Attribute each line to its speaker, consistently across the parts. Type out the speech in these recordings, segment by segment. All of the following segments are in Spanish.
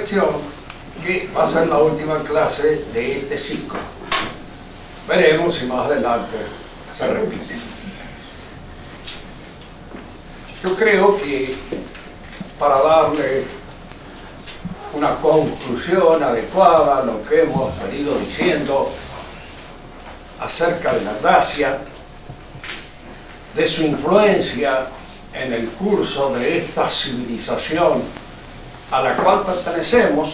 Speaker 1: reflexión que va a ser la última clase de este ciclo. Veremos si más adelante se repite. Yo creo que para darle una conclusión adecuada a lo que hemos venido diciendo acerca de la gracia, de su influencia en el curso de esta civilización a la cual pertenecemos,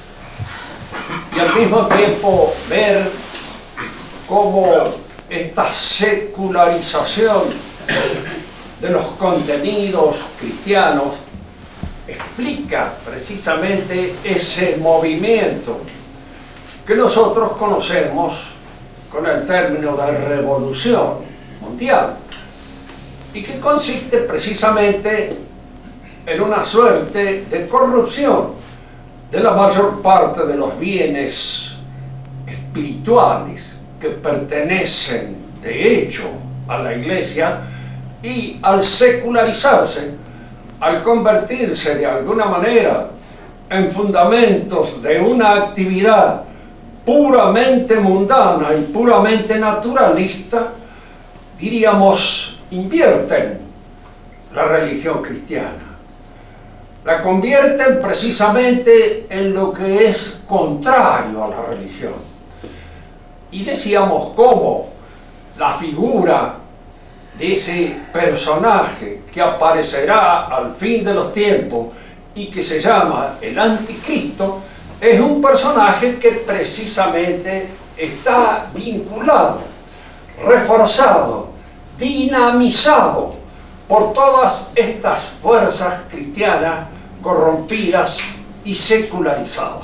Speaker 1: y al mismo tiempo ver cómo esta secularización de los contenidos cristianos explica precisamente ese movimiento que nosotros conocemos con el término de revolución mundial, y que consiste precisamente en una suerte de corrupción de la mayor parte de los bienes espirituales que pertenecen de hecho a la Iglesia, y al secularizarse, al convertirse de alguna manera en fundamentos de una actividad puramente mundana y puramente naturalista, diríamos, invierten la religión cristiana. La convierten precisamente en lo que es contrario a la religión. Y decíamos cómo la figura de ese personaje que aparecerá al fin de los tiempos y que se llama el Anticristo, es un personaje que precisamente está vinculado, reforzado, dinamizado por todas estas fuerzas cristianas corrompidas y secularizadas.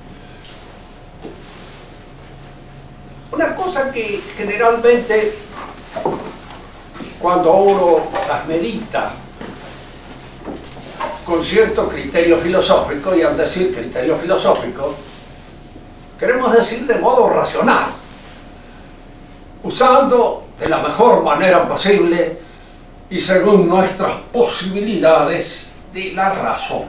Speaker 1: Una cosa que generalmente, cuando uno las medita con cierto criterio filosófico, y al decir criterio filosófico, queremos decir de modo racional, usando de la mejor manera posible y según nuestras posibilidades de la razón.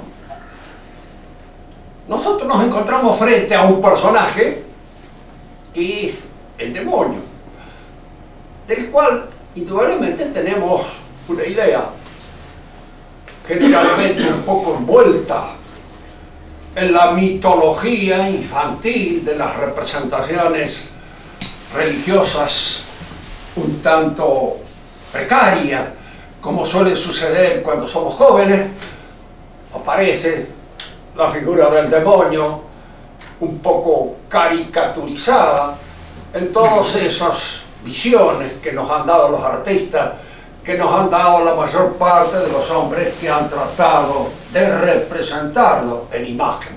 Speaker 1: Nosotros nos encontramos frente a un personaje que es el demonio, del cual indudablemente tenemos una idea generalmente un poco envuelta en la mitología infantil de las representaciones religiosas un tanto precarias, como suele suceder cuando somos jóvenes. Aparece la figura del demonio un poco caricaturizada en todas esas visiones que nos han dado los artistas, que nos han dado la mayor parte de los hombres que han tratado de representarlo en imágenes.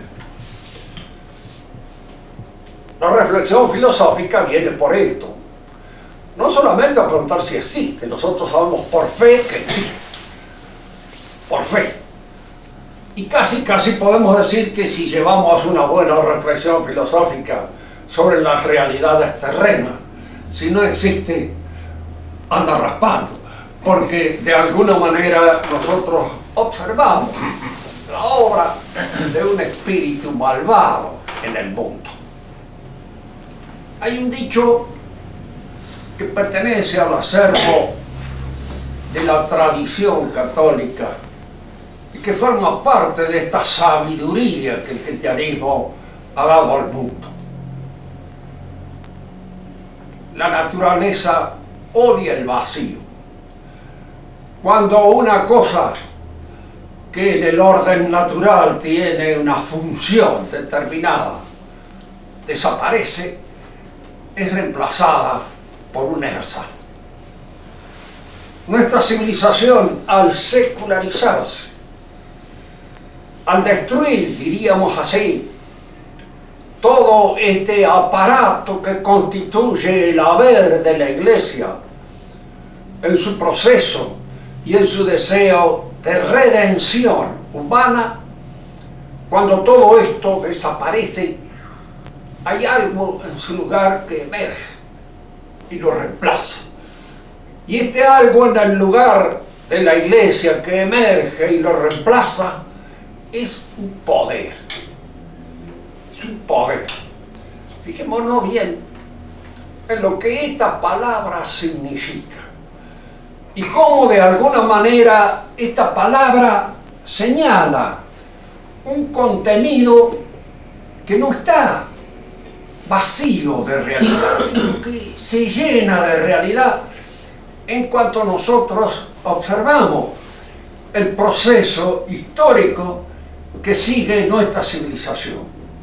Speaker 1: La reflexión filosófica viene por esto. No solamente a preguntar si existe, nosotros sabemos por fe que existe. Por fe. Y casi podemos decir que si llevamos una buena reflexión filosófica sobre las realidades terrenas, si no existe, anda raspando, porque de alguna manera nosotros observamos la obra de un espíritu malvado en el mundo. Hay un dicho que pertenece al acervo de la tradición católica y que forma parte de esta sabiduría que el cristianismo ha dado al mundo. La naturaleza odia el vacío. Cuando una cosa que en el orden natural tiene una función determinada desaparece, es reemplazada por un ersatz. Nuestra civilización, al secularizarse, al destruir, diríamos así, todo este aparato que constituye el haber de la Iglesia en su proceso y en su deseo de redención humana, cuando todo esto desaparece, hay algo en su lugar que emerge y lo reemplaza. Y este algo en el lugar de la Iglesia que emerge y lo reemplaza es un poder. su poder. Fijémonos bien en lo que esta palabra significa y cómo de alguna manera esta palabra señala un contenido que no está vacío de realidad, sino que se llena de realidad en cuanto nosotros observamos el proceso histórico que sigue nuestra civilización.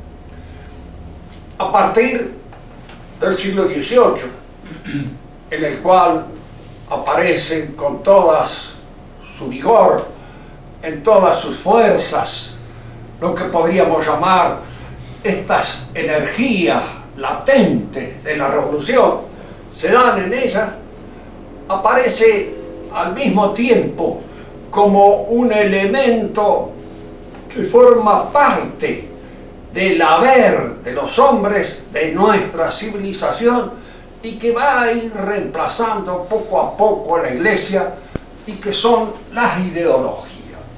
Speaker 1: A partir del siglo XVIII, en el cual aparecen con toda su vigor, en todas sus fuerzas, lo que podríamos llamar estas energías latentes de la revolución, se dan en ellas, aparece al mismo tiempo como un elemento que forma parte del haber de los hombres de nuestra civilización y que va a ir reemplazando poco a poco a la Iglesia, y que son las ideologías.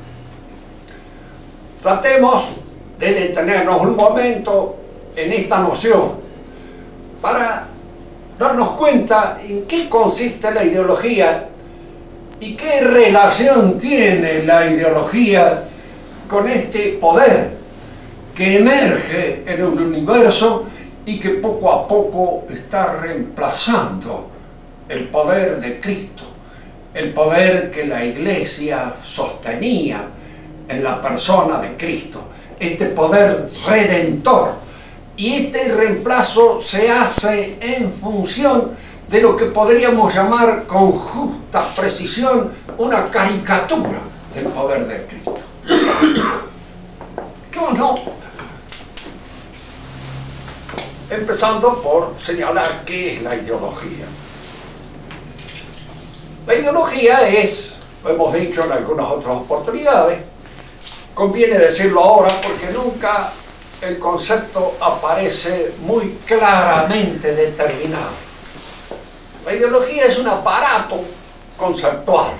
Speaker 1: Tratemos de detenernos un momento en esta noción para darnos cuenta en qué consiste la ideología y qué relación tiene la ideología con este poder que emerge en el universo y que poco a poco está reemplazando el poder de Cristo, el poder que la Iglesia sostenía en la persona de Cristo, este poder redentor. Y este reemplazo se hace en función de lo que podríamos llamar con justa precisión una caricatura del poder de Cristo. ¿Cómo no? Empezando por señalar qué es la ideología. La ideología es, lo hemos dicho en algunas otras oportunidades, conviene decirlo ahora porque nunca el concepto aparece muy claramente determinado. La ideología es un aparato conceptual.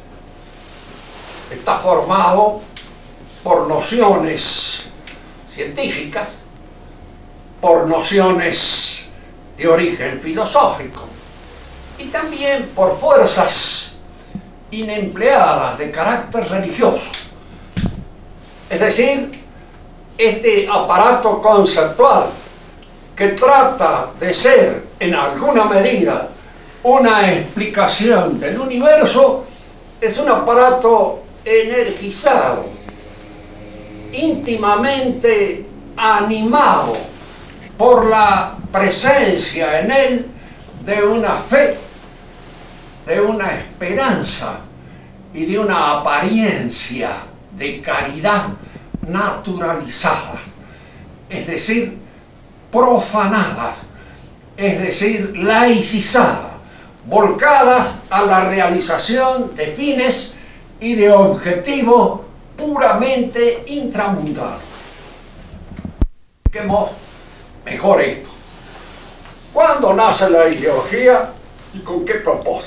Speaker 1: Está formado por nociones científicas, por nociones de origen filosófico y también por fuerzas inempleadas de carácter religioso. Es decir, este aparato conceptual que trata de ser en alguna medida una explicación del universo es un aparato energizado, íntimamente animado por la presencia en él de una fe, de una esperanza y de una apariencia de caridad naturalizadas, es decir, profanadas, es decir, laicizadas, volcadas a la realización de fines y de objetivos puramente intramundanos. Expliquemos mejor esto. ¿Cuándo nace la ideología y con qué propósito?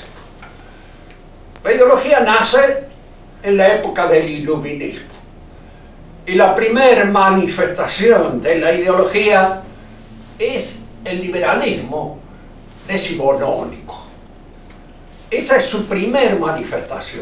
Speaker 1: La ideología nace en la época del iluminismo. Y la primera manifestación de la ideología es el liberalismo decimonónico. Esa es su primer manifestación.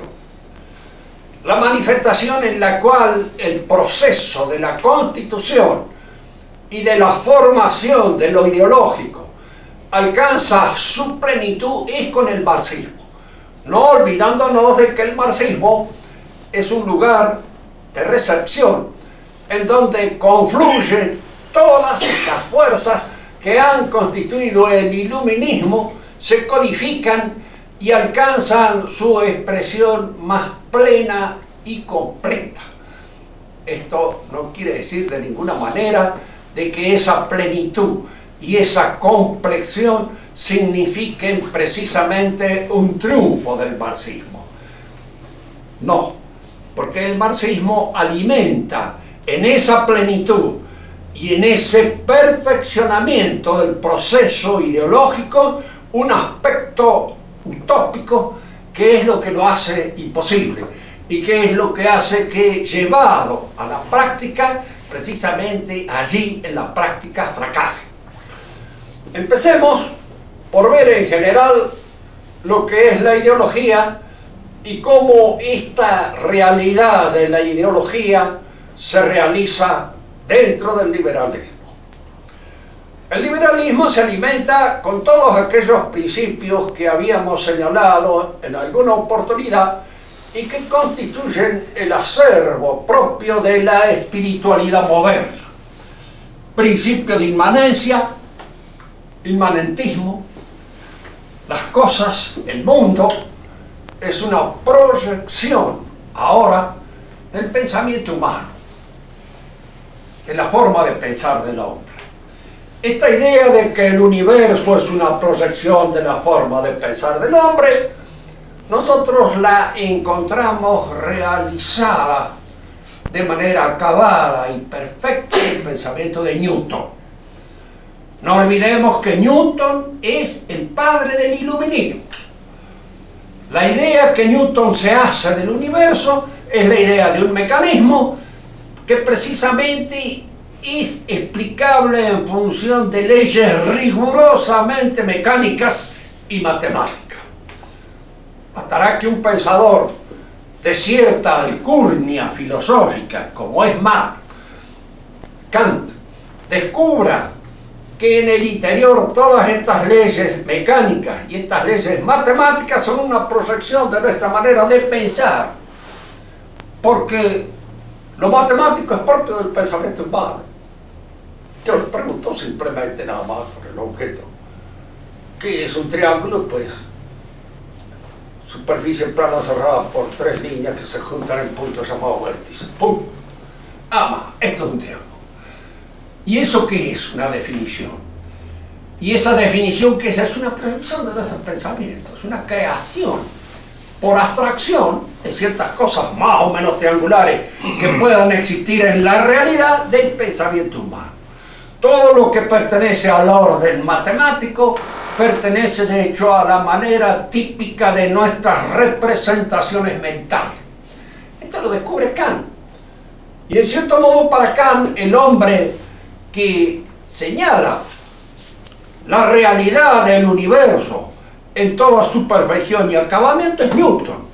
Speaker 1: La manifestación en la cual el proceso de la constitución y de la formación de lo ideológico alcanza su plenitud es con el marxismo. No olvidándonos de que el marxismo es un lugar de recepción en donde confluyen todas las fuerzas que han constituido el iluminismo, se codifican y alcanzan su expresión más plena y completa. Esto no quiere decir de ninguna manera de que esa plenitud y esa complexión signifiquen precisamente un triunfo del marxismo. No, porque el marxismo alimenta en esa plenitud y en ese perfeccionamiento del proceso ideológico un aspecto utópico que es lo que lo hace imposible y que es lo que hace que, llevado a la práctica, precisamente allí en la práctica fracasa. Empecemos por ver en general lo que es la ideología y cómo esta realidad de la ideología se realiza dentro del liberalismo. El liberalismo se alimenta con todos aquellos principios que habíamos señalado en alguna oportunidad y que constituyen el acervo propio de la espiritualidad moderna. Principio de inmanencia, inmanentismo, las cosas, el mundo, es una proyección ahora del pensamiento humano, de la forma de pensar del hombre. Esta idea de que el universo es una proyección de la forma de pensar del hombre, nosotros la encontramos realizada de manera acabada y perfecta en el pensamiento de Newton. No olvidemos que Newton es el padre del iluminismo. La idea que Newton se hace del universo es la idea de un mecanismo que precisamente es explicable en función de leyes rigurosamente mecánicas y matemáticas. Bastará que un pensador de cierta alcurnia filosófica, como es Marx, Kant, descubra que en el interior todas estas leyes mecánicas y estas leyes matemáticas son una proyección de nuestra manera de pensar, porque lo matemático es propio del pensamiento humano. Yo le pregunto simplemente nada más por el objeto. ¿Qué es un triángulo? Pues superficie plana cerrada por tres líneas que se juntan en puntos llamados vértices. ¡Pum! Esto es un triángulo. ¿Y eso qué es? Una definición. Y esa definición que es una proyección de nuestros pensamientos, una creación por abstracción de ciertas cosas más o menos triangulares que puedan existir en la realidad del pensamiento humano. Todo lo que pertenece al orden matemático pertenece de hecho a la manera típica de nuestras representaciones mentales. Esto lo descubre Kant. Y en cierto modo para Kant el hombre que señala la realidad del universo en toda su perfección y acabamiento es Newton.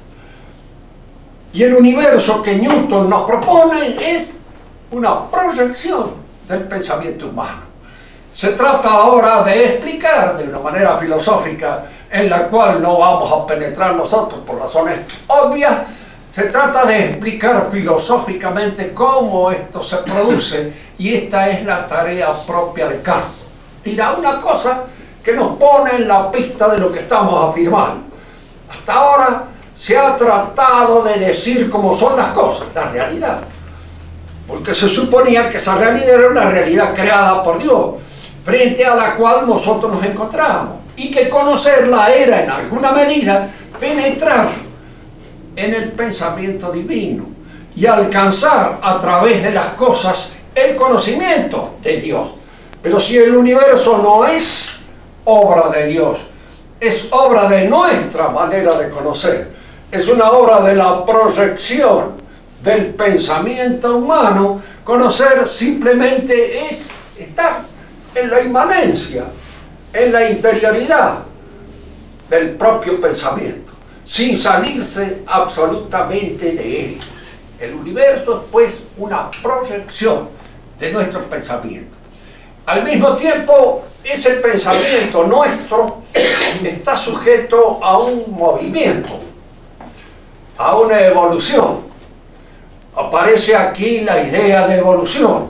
Speaker 1: Y el universo que Newton nos propone es una proyección del pensamiento humano. Se trata ahora de explicar de una manera filosófica en la cual no vamos a penetrar nosotros por razones obvias. Se trata de explicar filosóficamente cómo esto se produce y esta es la tarea propia de Kant. Tira una cosa que nos pone en la pista de lo que estamos afirmando. Hasta ahora se ha tratado de decir cómo son las cosas, la realidad. Porque se suponía que esa realidad era una realidad creada por Dios, frente a la cual nosotros nos encontramos. Y que conocerla era en alguna medida penetrar en el pensamiento divino y alcanzar a través de las cosas el conocimiento de Dios. Pero si el universo no es obra de Dios, es obra de nuestra manera de conocer, es una obra de la proyección del pensamiento humano, conocer simplemente es estar en la inmanencia, en la interioridad del propio pensamiento, sin salirse absolutamente de él. El universo es pues una proyección de nuestros pensamientos. Al mismo tiempo, ese pensamiento nuestro está sujeto a un movimiento, a una evolución. Aparece aquí la idea de evolución.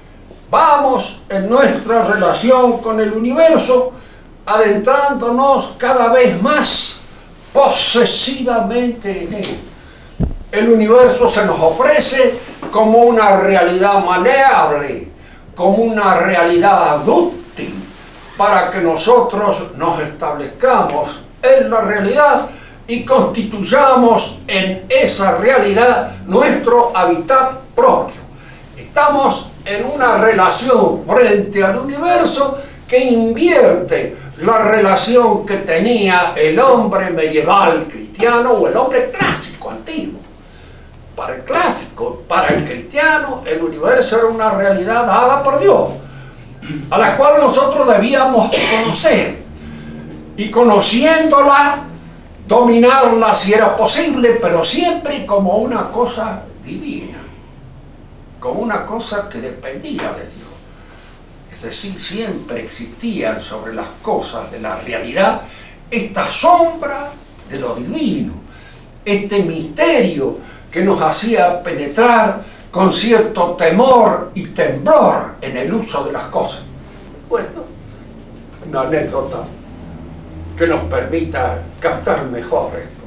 Speaker 1: Vamos en nuestra relación con el universo adentrándonos cada vez más posesivamente en él. El universo se nos ofrece como una realidad maleable, como una realidad útil, para que nosotros nos establezcamos en la realidad y constituyamos en esa realidad nuestro hábitat propio. Estamos en una relación frente al universo que invierte la relación que tenía el hombre medieval cristiano o el hombre clásico antiguo. para el clásico, para el cristiano, el universo era una realidad dada por Dios, a la cual nosotros debíamos conocer, y conociéndola, dominarla si era posible, pero siempre como una cosa divina, como una cosa que dependía de Dios. Es decir, siempre existían sobre las cosas de la realidad esta sombra de lo divino, este misterio que nos hacía penetrar con cierto temor y temblor en el uso de las cosas. Bueno, una anécdota que nos permita captar mejor esto.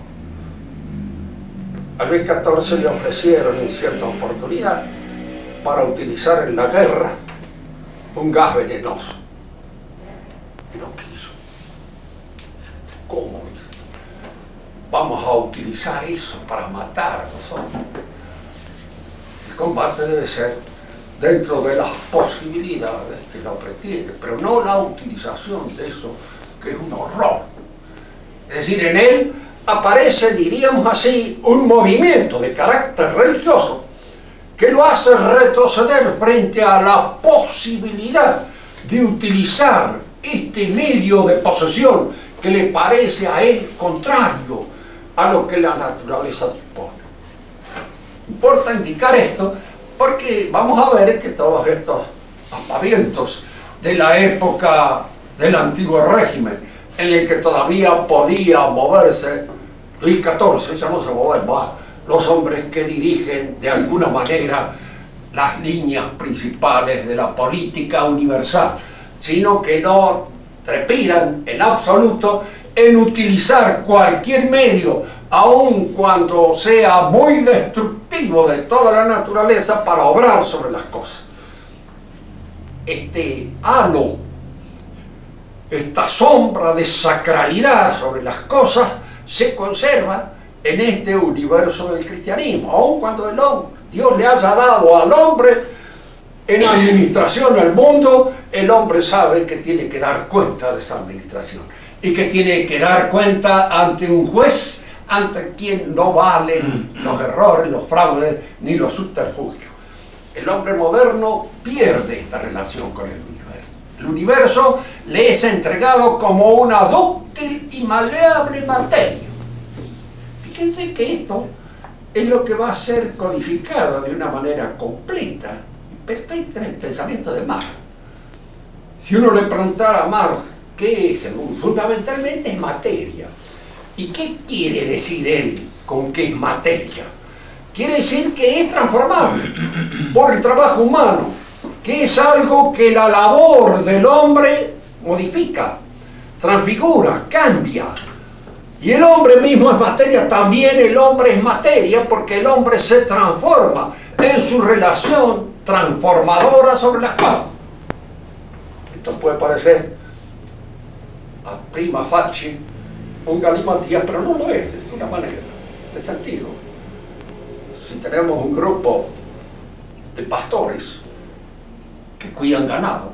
Speaker 1: A Luis XIV le ofrecieron en cierta oportunidad para utilizar en la guerra un gas venenoso. Y no quiso. ¿Cómo? Vamos a utilizar eso para matar a nosotros. El combate debe ser dentro de las posibilidades que el hombre tiene, pero no la utilización de eso, que es un horror. Es decir, en él aparece, diríamos así, un movimiento de carácter religioso que lo hace retroceder frente a la posibilidad de utilizar este medio de posesión que le parece a él contrario a lo que la naturaleza dispone. Importa indicar esto porque vamos a ver que todos estos aspavientos de la época del antiguo régimen, en el que todavía podía moverse Luis XIV, ya no se mueven más los hombres que dirigen de alguna manera las líneas principales de la política universal, sino que no trepidan en absoluto en utilizar cualquier medio, aun cuando sea muy destructivo de toda la naturaleza, para obrar sobre las cosas. Este halo, esta sombra de sacralidad sobre las cosas se conserva en este universo del cristianismo, aun cuando Dios le haya dado al hombre en administración del mundo. El hombre sabe que tiene que dar cuenta de esa administración y que tiene que dar cuenta ante un juez ante quien no valen los errores, los fraudes ni los subterfugios. El hombre moderno pierde esta relación con el universo. El universo le es entregado como una dúctil y maleable materia. Fíjense que esto es lo que va a ser codificado de una manera completa y perfecta en el pensamiento de Marx. Si uno le preguntara a Marx qué es el mundo, fundamentalmente es materia. ¿Y qué quiere decir él con que es materia? Quiere decir que es transformable por el trabajo humano, que es algo que la labor del hombre modifica, transfigura, cambia. Y el hombre mismo es materia, también el hombre es materia, porque el hombre se transforma en su relación transformadora sobre las cosas. Esto puede parecer a prima facie un galimatías, pero no lo es de ninguna manera, de sentido. Si tenemos un grupo de pastores que cuidan ganado,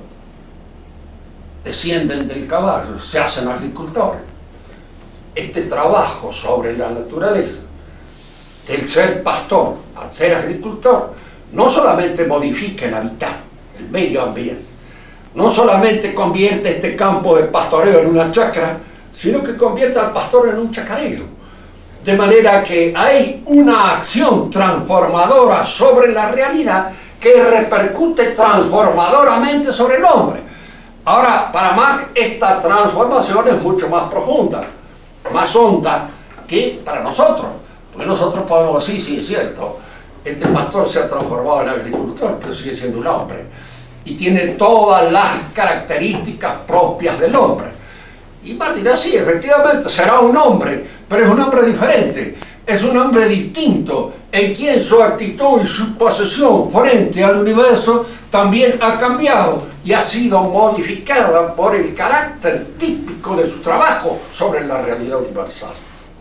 Speaker 1: descienden del caballo, se hacen agricultores, este trabajo sobre la naturaleza del ser pastor al ser agricultor no solamente modifica el hábitat, el medio ambiente, no solamente convierte este campo de pastoreo en una chacra, sino que convierte al pastor en un chacarero. De manera que hay una acción transformadora sobre la realidad que repercute transformadoramente sobre el hombre. Ahora, para Marx, esta transformación es mucho más profunda, más honda que para nosotros. Porque nosotros podemos decir, sí, es cierto, este pastor se ha transformado en agricultor, pero sigue siendo un hombre. Y tiene todas las características propias del hombre. Y Marx dirá, sí, efectivamente, será un hombre, pero es un hombre diferente, es un hombre distinto, en quien su actitud y su posesión frente al universo también ha cambiado y ha sido modificada por el carácter típico de su trabajo sobre la realidad universal.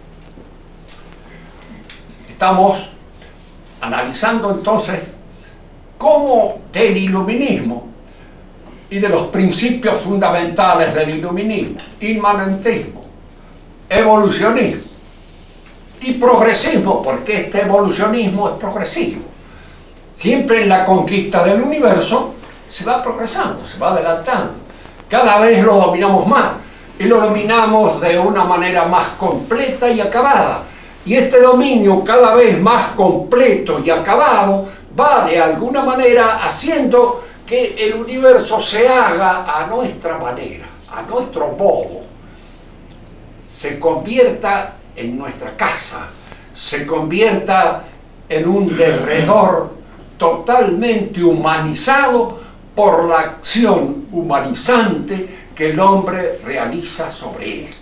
Speaker 1: Estamos analizando entonces cómo del iluminismo y de los principios fundamentales del iluminismo, inmanentismo, evolucionismo y progresismo, porque este evolucionismo es progresivo. Siempre en la conquista del universo se va progresando, se va adelantando. Cada vez lo dominamos más y lo dominamos de una manera más completa y acabada. Y este dominio cada vez más completo y acabado va de alguna manera haciendo que el universo se haga a nuestra manera, a nuestro modo, se convierta en nuestra casa, se convierta en un derredor totalmente humanizado por la acción humanizante que el hombre realiza sobre él.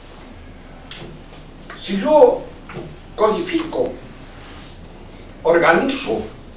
Speaker 1: Si yo codifico, organizo,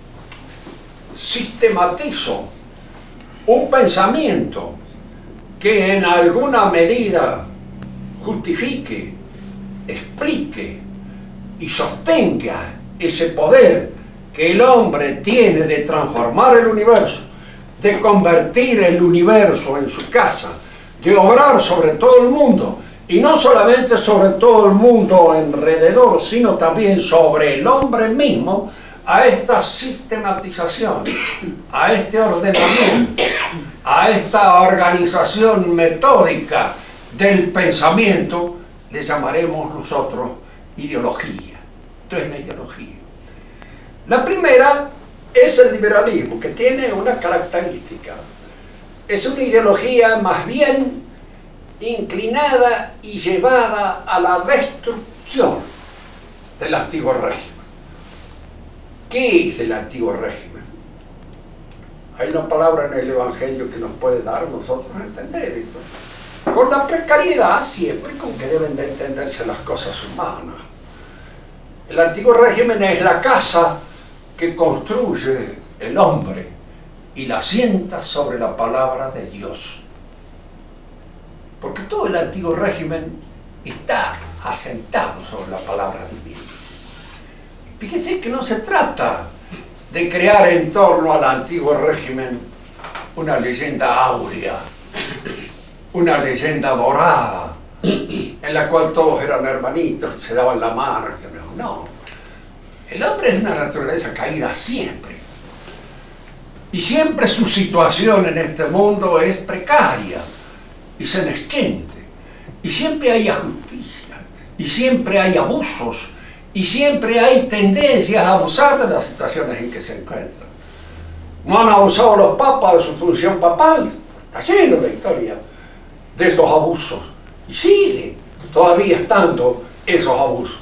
Speaker 1: sistematizo un pensamiento que en alguna medida justifique, explique y sostenga ese poder que el hombre tiene de transformar el universo, de convertir el universo en su casa, de obrar sobre todo el mundo, y no solamente sobre todo el mundo alrededor, sino también sobre el hombre mismo, a esta sistematización, a este ordenamiento, a esta organización metódica del pensamiento, le llamaremos nosotros ideología. Esto es la ideología. La primera es el liberalismo, que tiene una característica. Es una ideología más bien inclinada y llevada a la destrucción del antiguo régimen. ¿Qué es el antiguo régimen? Hay una palabra en el Evangelio que nos puede dar a nosotros a entender esto. Con la precariedad siempre con que deben de entenderse las cosas humanas. El antiguo régimen es la casa que construye el hombre y la asienta sobre la palabra de Dios. Porque todo el antiguo régimen está asentado sobre la palabra divina. Fíjese que no se trata de crear en torno al antiguo régimen una leyenda áurea, una leyenda dorada, en la cual todos eran hermanitos, se daban la mano. No, el hombre es una naturaleza caída siempre. Y siempre su situación en este mundo es precaria y senescente. Y siempre hay injusticia, y siempre hay abusos, y siempre hay tendencias a abusar de las situaciones en que se encuentran. No han abusado los papas de su función papal, está lleno de historia de esos abusos, y sigue todavía estando esos abusos.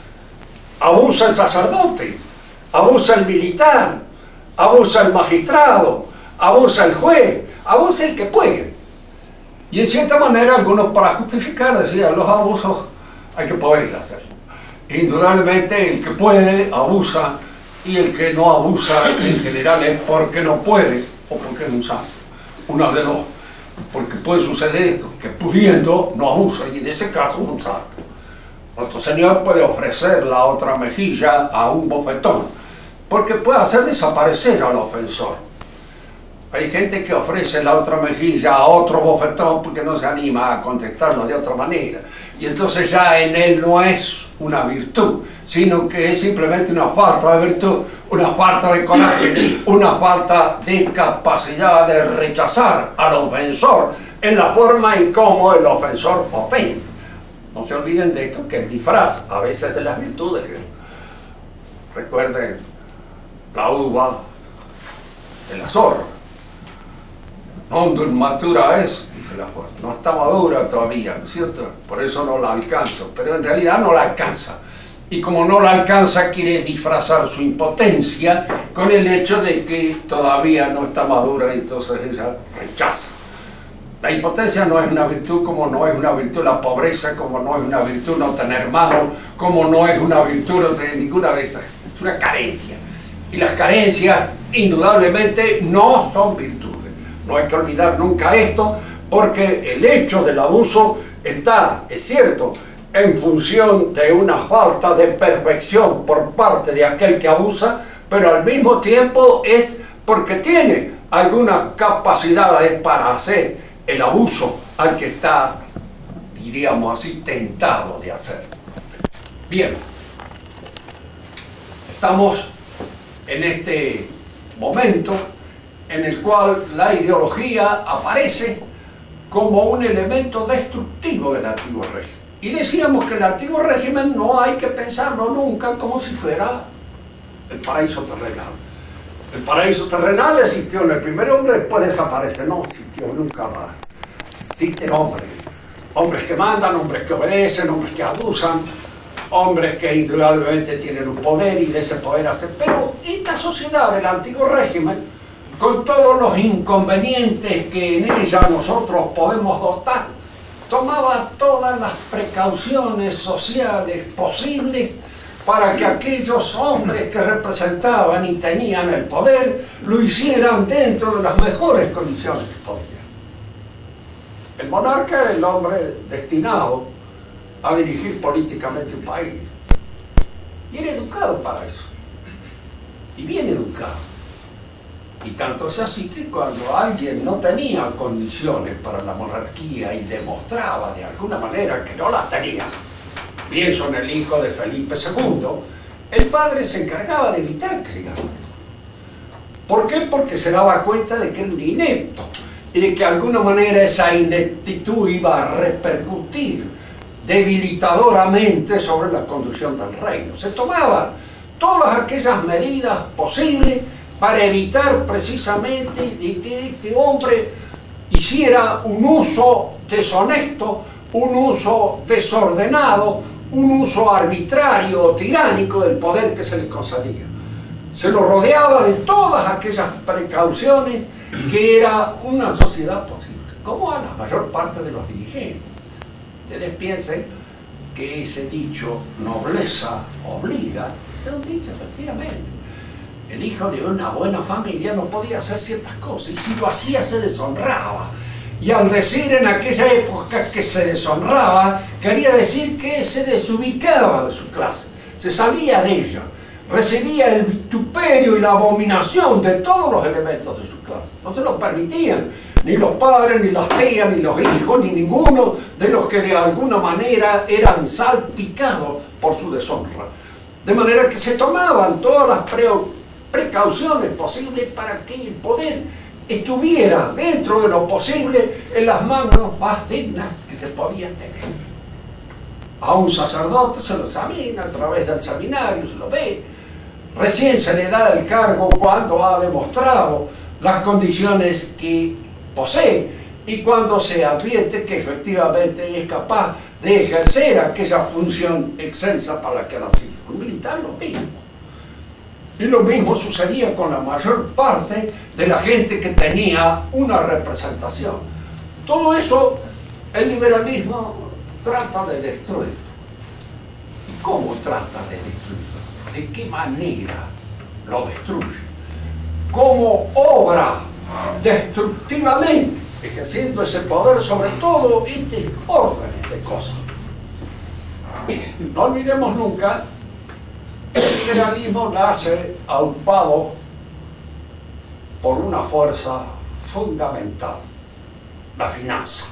Speaker 1: Abusa el sacerdote, abusa el militar, abusa el magistrado, abusa el juez, abusa el que puede. Y en cierta manera algunos, para justificar, decían, los abusos hay que poder hacerlo. Indudablemente el que puede abusa, y el que no abusa en general es porque no puede o porque es un santo. Una de dos. Porque puede suceder esto, que pudiendo no abusa, y en ese caso es un santo. Nuestro Señor puede ofrecer la otra mejilla a un bofetón, porque puede hacer desaparecer al ofensor. Hay gente que ofrece la otra mejilla a otro bofetón porque no se anima a contestarlo de otra manera. Y entonces ya en él no es una virtud, sino que es simplemente una falta de virtud, una falta de coraje, una falta de capacidad de rechazar al ofensor en la forma en cómo el ofensor ofende. No se olviden de esto, que el disfraz a veces de las virtudes. Recuerden la uva de la zorra. Non matura es, dice la fuerza. No está madura todavía, ¿no es cierto? Por eso no la alcanzo, pero en realidad no la alcanza. Y como no la alcanza, quiere disfrazar su impotencia con el hecho de que todavía no está madura, y entonces ella rechaza. La impotencia no es una virtud, como no es una virtud la pobreza, como no es una virtud no tener mano, como no es una virtud no tener ninguna de esas. Es una carencia. Y las carencias, indudablemente, no son virtudes. No hay que olvidar nunca esto, porque el hecho del abuso está, es cierto, en función de una falta de perfección por parte de aquel que abusa, pero al mismo tiempo es porque tiene algunas capacidades para hacer el abuso al que está, diríamos así, tentado de hacer. Bien, Estamos en este momento en el cual la ideología aparece como un elemento destructivo del antiguo régimen. Y decíamos que el antiguo régimen no hay que pensarlo nunca como si fuera el paraíso terrenal. El paraíso terrenal existió en el primer hombre, después desaparece. No existió nunca más. Existen hombres. Hombres que mandan, hombres que obedecen, hombres que abusan, hombres que indudablemente tienen un poder y de ese poder hacen. Pero esta sociedad del antiguo régimen, con todos los inconvenientes que en ella nosotros podemos dotar, tomaba todas las precauciones sociales posibles para que aquellos hombres que representaban y tenían el poder lo hicieran dentro de las mejores condiciones que podían. El monarca era el hombre destinado a dirigir políticamente un país. Y era educado para eso. Y bien educado. Y tanto es así que cuando alguien no tenía condiciones para la monarquía y demostraba de alguna manera que no las tenía, pienso en el hijo de Felipe II, el padre se encargaba de evitar que llegara. ¿Por qué? Porque se daba cuenta de que era un inepto y de que de alguna manera esa ineptitud iba a repercutir debilitadoramente sobre la conducción del reino. Se tomaban todas aquellas medidas posibles para evitar precisamente de que este hombre hiciera un uso deshonesto, un uso desordenado, un uso arbitrario o tiránico del poder que se le concedía. Se lo rodeaba de todas aquellas precauciones que era una sociedad posible, como a la mayor parte de los dirigentes. Ustedes piensen que ese dicho, nobleza obliga, es un dicho efectivamente. El hijo de una buena familia no podía hacer ciertas cosas, y si lo hacía se deshonraba. Y al decir en aquella época que se deshonraba, quería decir que se desubicaba de su clase, se salía de ella, recibía el vituperio y la abominación de todos los elementos de su clase. No se lo permitían, ni los padres, ni las tías, ni los hijos, ni ninguno de los que de alguna manera eran salpicados por su deshonra. De manera que se tomaban todas las precauciones posibles para que el poder estuviera dentro de lo posible en las manos más dignas que se podían tener. A un sacerdote se lo examina a través del seminario, se lo ve. Recién se le da el cargo cuando ha demostrado las condiciones que posee y cuando se advierte que efectivamente es capaz de ejercer aquella función excelsa para la que ha nacido. Un militar lo mismo. Y lo mismo sucedía con la mayor parte de la gente que tenía una representación. Todo eso el liberalismo trata de destruir. ¿Y cómo trata de destruirlo? ¿De qué manera lo destruye? ¿Cómo obra destructivamente, ejerciendo ese poder sobre todo este orden de cosas? No olvidemos nunca, el liberalismo nace aupado por una fuerza fundamental, la finanza.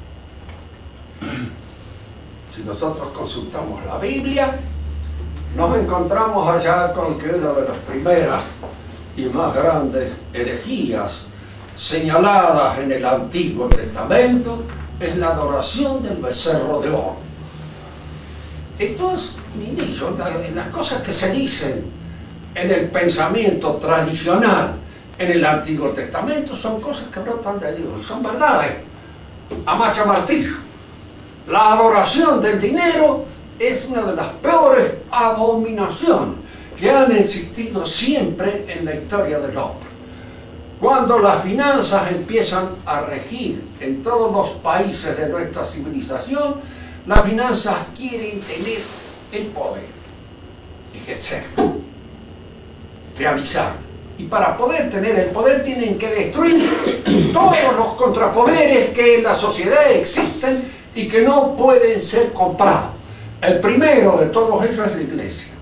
Speaker 1: Si nosotros consultamos la Biblia, nos encontramos allá con que una de las primeras y más grandes herejías señaladas en el Antiguo Testamento es la adoración del becerro de oro. Entonces, las cosas que se dicen en el pensamiento tradicional en el Antiguo Testamento son cosas que brotan de Dios y son verdades a macha martillo. La adoración del dinero es una de las peores abominaciones que han existido siempre en la historia del hombre. Cuando las finanzas empiezan a regir en todos los países de nuestra civilización, las finanzas quieren tener el poder, ejercer, realizar. Y para poder tener el poder tienen que destruir todos los contrapoderes que en la sociedad existen y que no pueden ser comprados. El primero de todos ellos es la iglesia.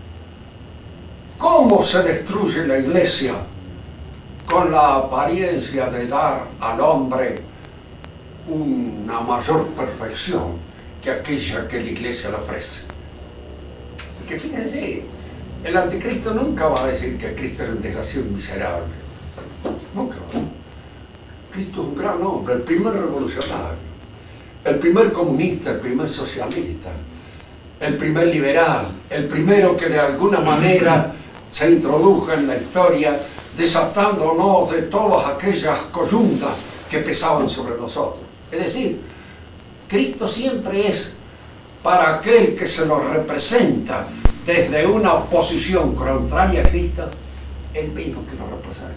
Speaker 1: ¿Cómo se destruye la iglesia? Con la apariencia de dar al hombre una mayor perfección que aquella que la iglesia le ofrece. Porque fíjense, El anticristo nunca va a decir que Cristo es un desgraciado miserable. Nunca va. Cristo es un gran hombre, el primer revolucionario, el primer comunista, el primer socialista, el primer liberal, el primero que de alguna manera se introdujo en la historia, desatándonos de todas aquellas coyuntas que pesaban sobre nosotros. Es decir, Cristo siempre es para aquel que se lo representa desde una posición contraria a Cristo, el mismo que lo representa.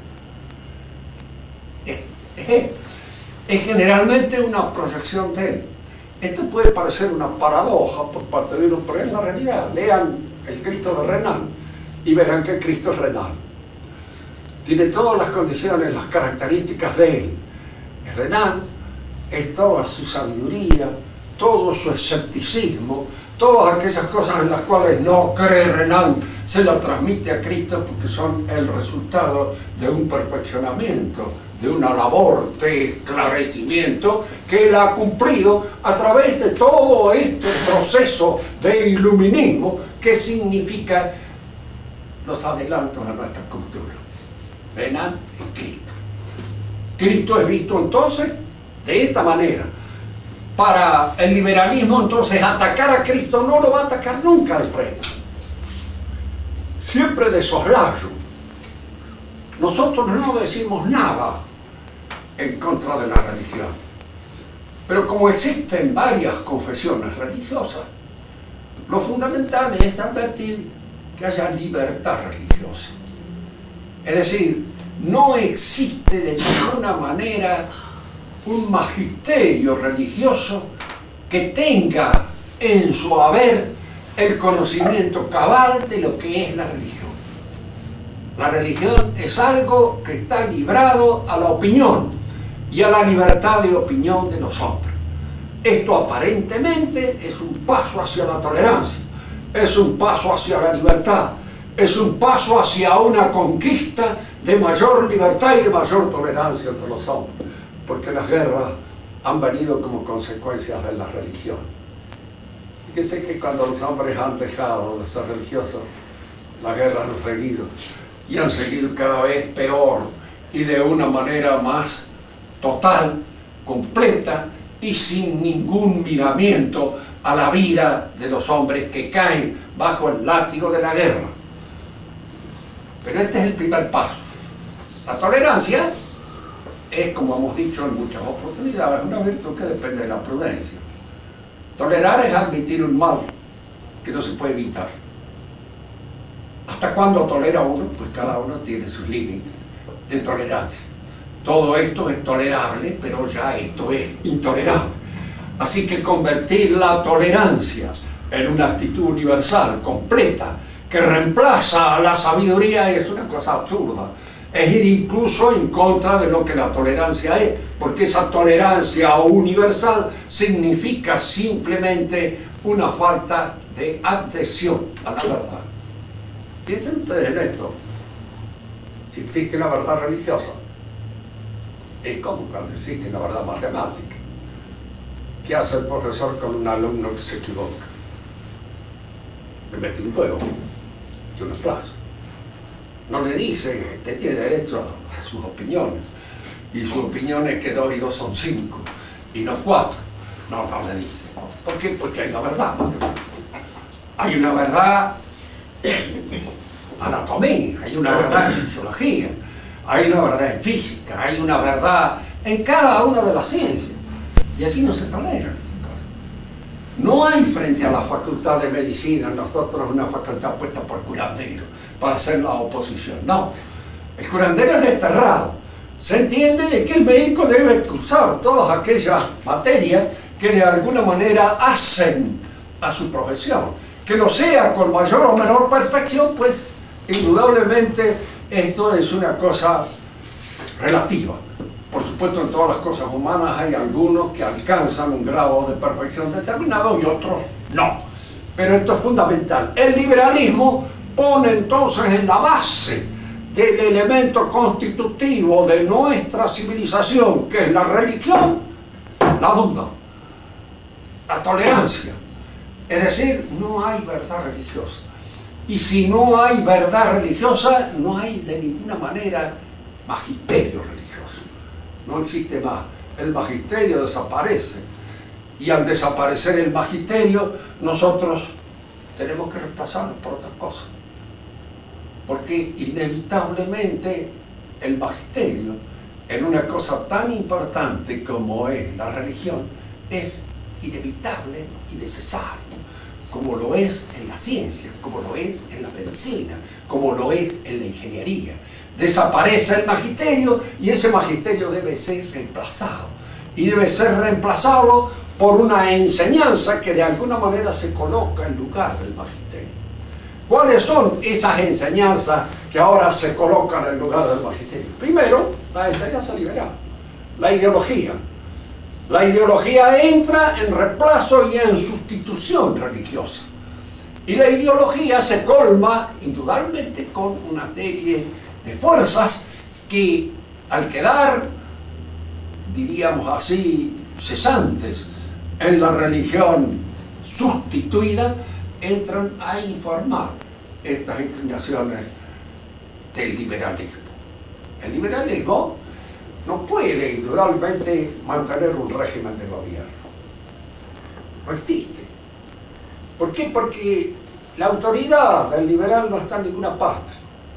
Speaker 1: Es generalmente una proyección de él. Esto puede parecer una paradoja por parte de uno, pero es la realidad. Lean el Cristo de Renan y verán que Cristo es Renan. Tiene todas las condiciones, las características de él. Renan es toda su sabiduría, todo su escepticismo, todas aquellas cosas en las cuales no cree Renan, se las transmite a Cristo porque son el resultado de un perfeccionamiento, de una labor de esclarecimiento que él ha cumplido a través de todo este proceso de iluminismo que significa los adelantos a nuestra cultura. Renan es Cristo. Cristo es visto entonces de esta manera. Para el liberalismo entonces atacar a Cristo no lo va a atacar nunca de frente, siempre de soslayo. Nosotros no decimos nada en contra de la religión, pero como existen varias confesiones religiosas, lo fundamental es advertir que haya libertad religiosa. Es decir, no existe de ninguna manera un magisterio religioso que tenga en su haber el conocimiento cabal de lo que es la religión. La religión es algo que está librado a la opinión y a la libertad de opinión de los hombres. Esto aparentemente es un paso hacia la tolerancia, es un paso hacia la libertad, es un paso hacia una conquista de mayor libertad y de mayor tolerancia entre los hombres, porque las guerras han venido como consecuencias de la religión. Fíjense que cuando los hombres han dejado de ser religiosos, las guerras han seguido, y han seguido cada vez peor y de una manera más total, completa y sin ningún miramiento a la vida de los hombres que caen bajo el látigo de la guerra. Pero este es el primer paso. La tolerancia es, como hemos dicho en muchas oportunidades, una virtud que depende de la prudencia. Tolerar es admitir un mal que no se puede evitar. ¿Hasta cuándo tolera uno? Pues cada uno tiene sus límites de tolerancia. Todo esto es tolerable, pero ya esto es intolerable. Así que convertir la tolerancia en una actitud universal, completa, que reemplaza a la sabiduría es una cosa absurda. Es ir incluso en contra de lo que la tolerancia es, porque esa tolerancia universal significa simplemente una falta de adhesión a la verdad. Piensen ustedes en esto. Si existe una verdad religiosa, es como cuando existe una verdad matemática. ¿Qué hace el profesor con un alumno que se equivoca? Le mete un huevo, y un aplauso. No le dice, usted tiene derecho a sus opiniones, y su opinión es que 2 y 2 son 5, y no 4. No le dice. ¿Por qué? Porque hay una verdad matemática. Hay una verdad anatomía, hay una verdad en fisiología, hay una verdad en física, hay una verdad en cada una de las ciencias, y así no se toleran esas cosas. No hay frente a la facultad de medicina nosotros una facultad puesta por curandero para hacer la oposición. No, el curandero es desterrado. Se entiende de que el médico debe cursar todas aquellas materias que de alguna manera hacen a su profesión. Que lo sea con mayor o menor perfección, pues indudablemente esto es una cosa relativa. Por supuesto, en todas las cosas humanas hay algunos que alcanzan un grado de perfección determinado y otros no. Pero esto es fundamental. El liberalismo pone entonces en la base del elemento constitutivo de nuestra civilización, que es la religión, la duda, la tolerancia. Es decir, no hay verdad religiosa. Y si no hay verdad religiosa, no hay de ninguna manera magisterio religioso. No existe más. El magisterio desaparece. Y al desaparecer el magisterio, nosotros tenemos que reemplazarlo por otras cosas. Porque inevitablemente el magisterio, en una cosa tan importante como es la religión, es inevitable y necesario, como lo es en la ciencia, como lo es en la medicina, como lo es en la ingeniería. Desaparece el magisterio y ese magisterio debe ser reemplazado. Y debe ser reemplazado por una enseñanza que de alguna manera se coloca en lugar del magisterio. ¿Cuáles son esas enseñanzas que ahora se colocan en lugar del magisterio? Primero, la enseñanza liberal, la ideología. La ideología entra en reemplazo y en sustitución religiosa. Y la ideología se colma, indudablemente, con una serie de fuerzas que, al quedar, diríamos así, cesantes en la religión sustituida, entran a informar estas inclinaciones del liberalismo. El liberalismo no puede, indudablemente, mantener un régimen de gobierno. No existe. ¿Por qué? Porque la autoridad del liberal no está en ninguna parte.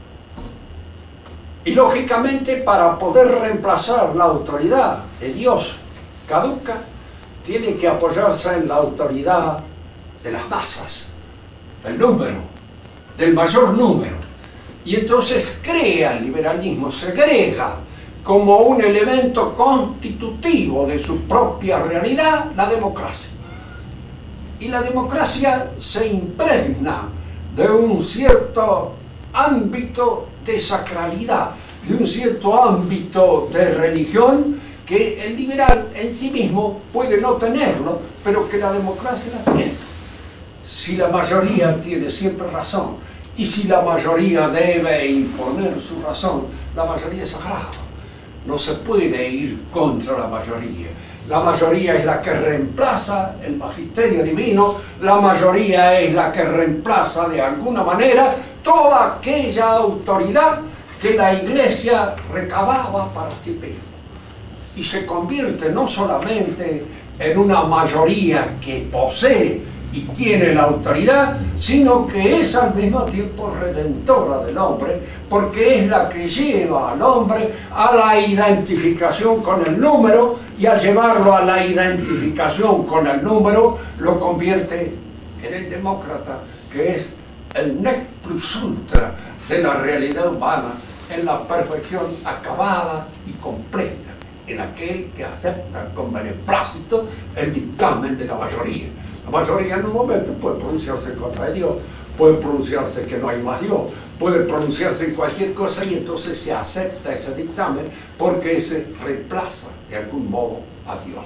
Speaker 1: Y lógicamente, para poder reemplazar la autoridad de Dios caduca, tiene que apoyarse en la autoridad de las masas, del número, del mayor número. Y entonces crea el liberalismo, segrega como un elemento constitutivo de su propia realidad la democracia. Y la democracia se impregna de un cierto ámbito de sacralidad, de un cierto ámbito de religión que el liberal en sí mismo puede no tenerlo, pero que la democracia la tiene. Si la mayoría tiene siempre razón, y si la mayoría debe imponer su razón, la mayoría es sagrada. No se puede ir contra la mayoría. La mayoría es la que reemplaza el magisterio divino, la mayoría es la que reemplaza de alguna manera toda aquella autoridad que la Iglesia recababa para sí misma. Y se convierte no solamente en una mayoría que posee y tiene la autoridad, sino que es al mismo tiempo redentora del hombre, porque es la que lleva al hombre a la identificación con el número, y al llevarlo a la identificación con el número, lo convierte en el demócrata, que es el nec plus ultra de la realidad humana, en la perfección acabada y completa, en aquel que acepta con beneplácito el dictamen de la mayoría. La mayoría en un momento puede pronunciarse contra Dios, puede pronunciarse que no hay más Dios, puede pronunciarse en cualquier cosa, y entonces se acepta ese dictamen porque ese reemplaza de algún modo a Dios.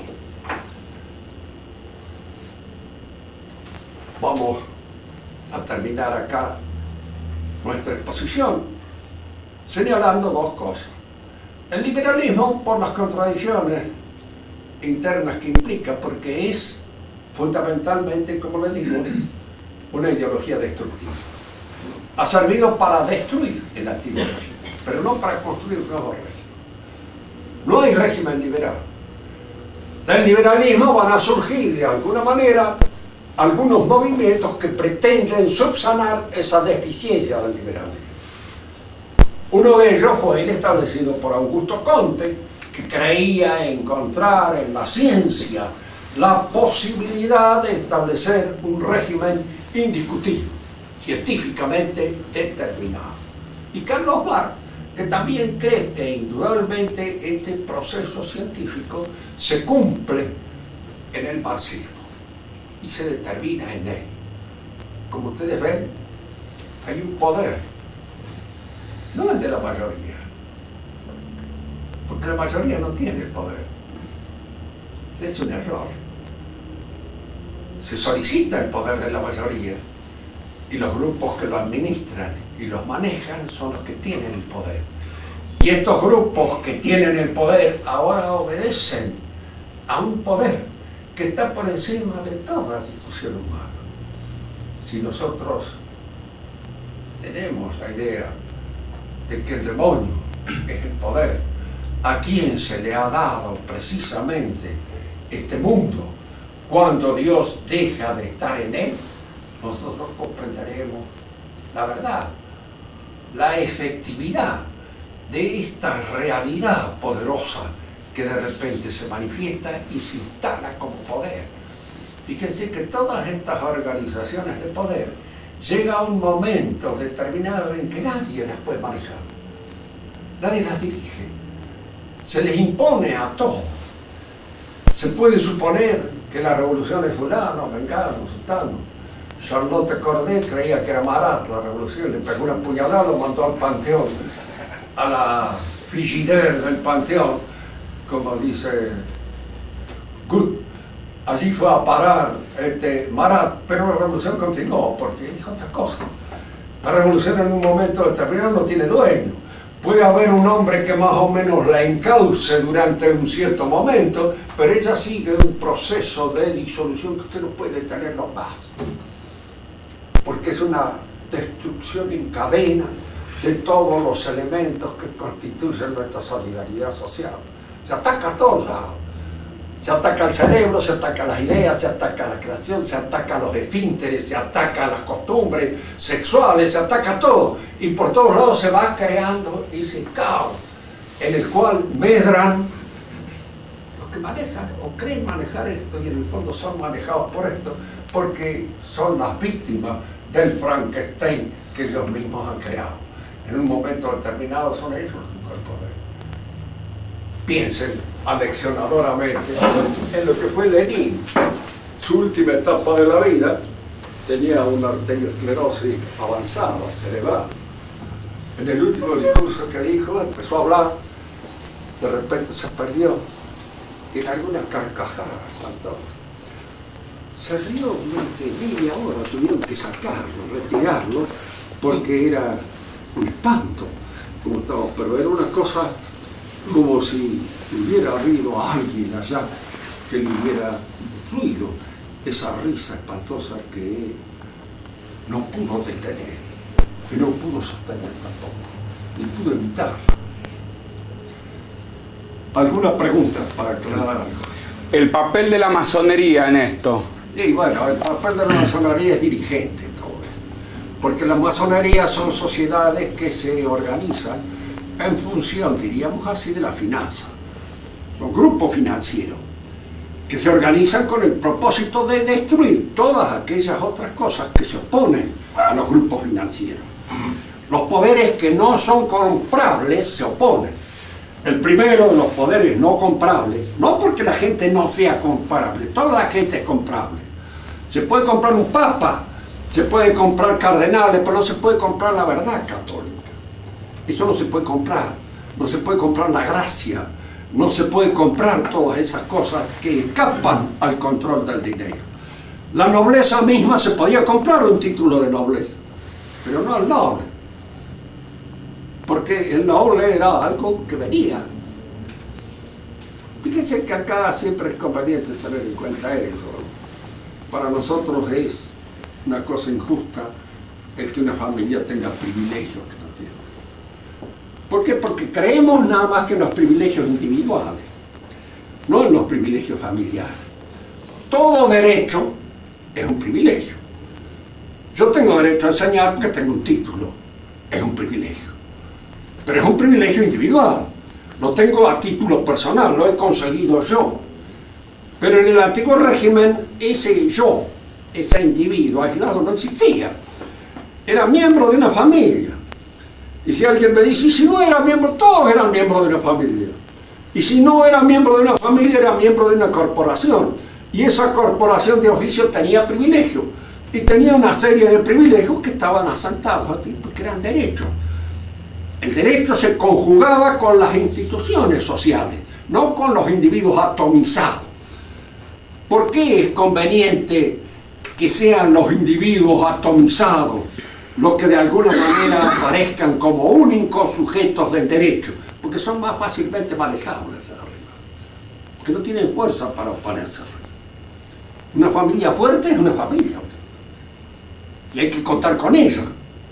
Speaker 1: Vamos a terminar acá nuestra exposición señalando dos cosas. El liberalismo, por las contradicciones internas que implica, porque es fundamentalmente, como le digo, una ideología destructiva. Ha servido para destruir el antiguo régimen, pero no para construir un nuevo régimen. No hay régimen liberal. Del liberalismo van a surgir de alguna manera algunos movimientos que pretenden subsanar esa deficiencia del liberalismo. Uno de ellos fue el establecido por Augusto Comte, que creía encontrar en la ciencia la posibilidad de establecer un régimen indiscutido, científicamente determinado. Y Carlos Marx, que también cree que indudablemente este proceso científico se cumple en el marxismo y se determina en él. Como ustedes ven, hay un poder, no el de la mayoría, porque la mayoría no tiene el poder. Ese es un error. Se solicita el poder de la mayoría, y los grupos que lo administran y los manejan son los que tienen el poder. Y estos grupos que tienen el poder ahora obedecen a un poder que está por encima de toda discusión humana. Si nosotros tenemos la idea de que el demonio es el poder, a quien se le ha dado precisamente este mundo, cuando Dios deja de estar en él, nosotros comprenderemos la verdad, la efectividad de esta realidad poderosa que de repente se manifiesta y se instala como poder. Fíjense que todas estas organizaciones de poder llega un momento determinado en que nadie las puede manejar, nadie las dirige, se les impone a todos. Se puede suponer que la revolución es fulano, vengano, sultano. Charlotte Corday creía que era Marat la revolución, le pegó una puñalada, lo mandó al Panteón, a la frigidaire del Panteón, como dice Good. Allí fue a parar Marat, pero la revolución continuó, porque dijo otra cosa. La revolución en un momento determinado no tiene dueño. Puede haber un hombre que más o menos la encauce durante un cierto momento, pero ella sigue un proceso de disolución que usted no puede tenerlo más. Porque es una destrucción en cadena de todos los elementos que constituyen nuestra solidaridad social. Se ataca a todos lados. Se ataca al cerebro, se ataca a las ideas, se ataca a la creación, se ataca a los esfínteres, se ataca a las costumbres sexuales, se ataca a todo. Y por todos lados se va creando ese caos en el cual medran los que manejan o creen manejar esto, y en el fondo son manejados por esto, porque son las víctimas del Frankenstein que ellos mismos han creado. En un momento determinado son ellos los que poder. Piensen aleccionadoramente en lo que fue Lenin. Su última etapa de la vida tenía una arteriosclerosis avanzada, cerebral. En el último discurso que dijo, empezó a hablar, de repente se perdió, y en alguna carcajada cantó. Se rió durante media hora, tuvieron que sacarlo, retirarlo, porque era un espanto, como estaba, pero era una cosa como si hubiera habido alguien allá que le hubiera influido esa risa espantosa que él no pudo detener, y no pudo sostener tampoco, ni pudo evitar. ¿Alguna pregunta para aclarar algo?
Speaker 2: El papel de la masonería en esto.
Speaker 1: Y bueno, el papel de la masonería es dirigente todo esto, porque la masonería son sociedades que se organizan en función, diríamos así, de la finanza. Son grupos financieros que se organizan con el propósito de destruir todas aquellas otras cosas que se oponen a los grupos financieros. Los poderes que no son comprables se oponen. El primero de los poderes no comprables, no porque la gente no sea comparable, toda la gente es comprable. Se puede comprar un papa, se puede comprar cardenales, pero no se puede comprar la verdad católica. Eso no se puede comprar. No se puede comprar la gracia, no se puede comprar todas esas cosas que escapan al control del dinero. La nobleza misma se podía comprar un título de nobleza, pero no el noble, porque el noble era algo que venía. Fíjense que acá siempre es conveniente tener en cuenta eso. Para nosotros es una cosa injusta el que una familia tenga privilegios que no tiene. ¿Por qué? Porque creemos nada más que en los privilegios individuales, no en los privilegios familiares. Todo derecho es un privilegio. Yo tengo derecho a enseñar porque tengo un título, es un privilegio. Pero es un privilegio individual, lo tengo a título personal, lo he conseguido yo. Pero en el antiguo régimen, ese yo, ese individuo aislado no existía. Era miembro de una familia. Y si alguien me dice, y si no era miembro, todos eran miembros de una familia. Y si no era miembro de una familia, era miembro de una corporación. Y esa corporación de oficio tenía privilegios. Y tenía una serie de privilegios que estaban asentados a ti, porque eran derechos. El derecho se conjugaba con las instituciones sociales, no con los individuos atomizados. ¿Por qué es conveniente que sean los individuos atomizados los que de alguna manera aparezcan como únicos sujetos del derecho? Porque son más fácilmente manejables de arriba, porque no tienen fuerza para oponerse arriba. Una familia fuerte es una familia, y hay que contar con ella.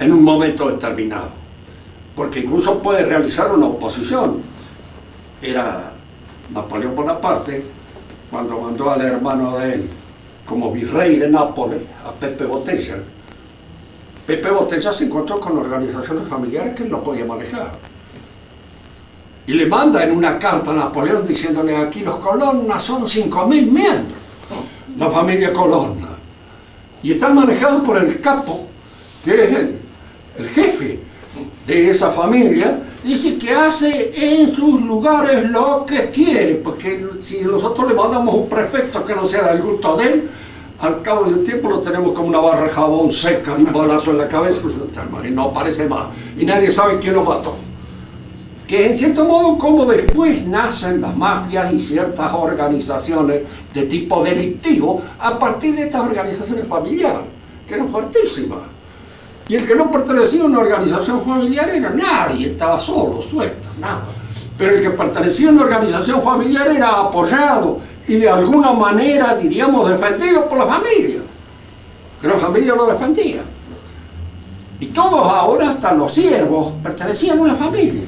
Speaker 1: en un momento determinado, porque incluso puede realizar una oposición. Era Napoleón Bonaparte cuando mandó al hermano de él como virrey de Nápoles, a Pepe Botella. Pepe Botella se encontró con organizaciones familiares que él no podía manejar. Y le manda en una carta a Napoleón diciéndole: aquí los Colonna son 5.000 miembros, la familia Colonna. Y están manejados por el capo, que es el jefe de esa familia. Dice que hace en sus lugares lo que quiere, porque si nosotros le mandamos un prefecto que no sea del gusto de él, al cabo de un tiempo lo tenemos como una barra de jabón seca, un balazo en la cabeza, y no aparece más. Y nadie sabe quién lo mató. Que en cierto modo, como después nacen las mafias y ciertas organizaciones de tipo delictivo a partir de estas organizaciones familiares, que eran fuertísimas. Y el que no pertenecía a una organización familiar era nadie, estaba solo, suelto, nada. Pero el que pertenecía a una organización familiar era apoyado y de alguna manera, diríamos, defendido por la familia, que la familia lo defendía. Y todos ahora, hasta los siervos, pertenecían a una familia.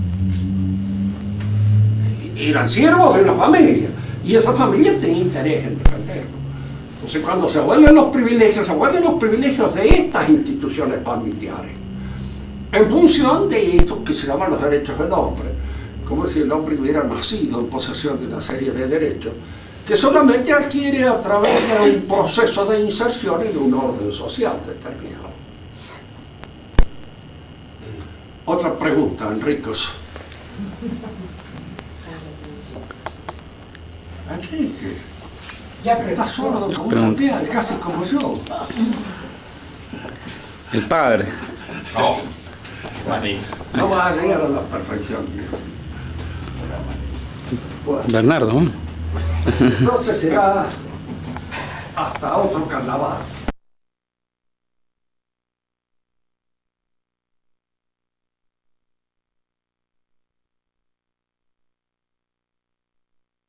Speaker 1: Eran siervos de una familia, y esa familia tenía interés en defenderlo. Entonces, cuando se vuelven los privilegios de estas instituciones familiares, en función de esto que se llaman los derechos del hombre, como si el hombre hubiera nacido en posesión de una serie de derechos, que solamente adquiere a través de un proceso de inserción en un orden social determinado. Otra pregunta, Enricos. Enrique, ya que estás solo como una piel, casi como yo.
Speaker 2: El padre.
Speaker 1: No, no vas a llegar a la perfección. Bueno,
Speaker 2: Bernardo, ¿no?
Speaker 1: entonces será hasta otro carnaval.